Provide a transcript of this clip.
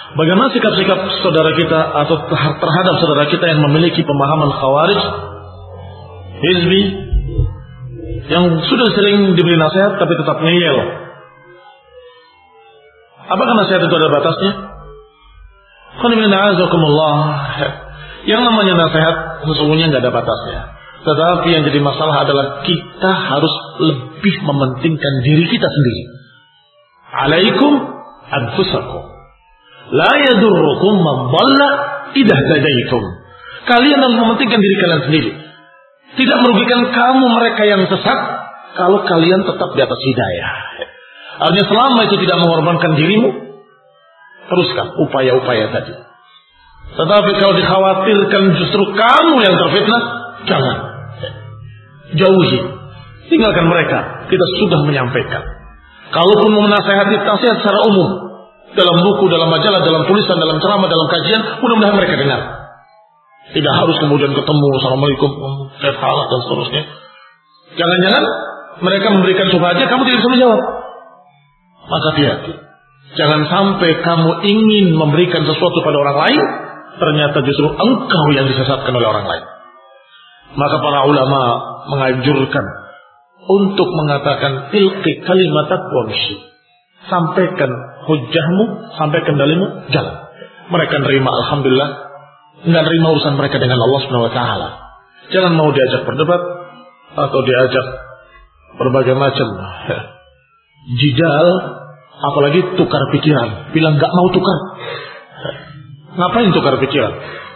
Bagaimana sikap-sikap saudara kita atau terhadap saudara kita yang memiliki pemahaman khawarij, hizbi, yang sudah sering diberi nasihat tapi tetap ngeyel? Apakah nasihat itu ada batasnya? Yang namanya nasihat sesungguhnya nggak ada batasnya. Tetapi yang jadi masalah adalah kita harus lebih mementingkan diri kita sendiri. Alaikum anfusakum, la yadurrukum man dhalla idza hadaitum. Kalian harus mementingkan diri kalian sendiri. Tidak merugikan kamu mereka yang sesat kalau kalian tetap di atas hidayah. Artinya selama itu tidak mengorbankan dirimu, teruskan upaya-upaya tadi. Tetapi kalau dikhawatirkan justru kamu yang terfitnah, jangan. Jauhi. Tinggalkan mereka. Kita sudah menyampaikan. Kalaupun mau menasihati, nasihat secara umum. Dalam buku, dalam majalah, dalam tulisan, dalam ceramah, dalam kajian, mudah-mudahan mereka dengar. Tidak harus kemudian ketemu, assalamualaikum, saya salah dan seterusnya. Jangan-jangan mereka memberikan subhatnya, kamu tidak bisa menjawab. Maka hati-hati. Jangan sampai kamu ingin memberikan sesuatu pada orang lain, ternyata justru engkau yang disesatkan oleh orang lain. Maka para ulama menganjurkan untuk mengatakan tilqi kalimatat wamshi. Sampaikan hujahmu, sampaikan dalilmu, jalan. Mereka nerima, alhamdulillah. Enggak nerima urusan mereka dengan Allah Subhanahu wa taala. Jangan mau diajak berdebat atau diajak berbagai macam jidal, apalagi tukar pikiran. Bilang enggak mau tukar. Ngapain tukar pikiran?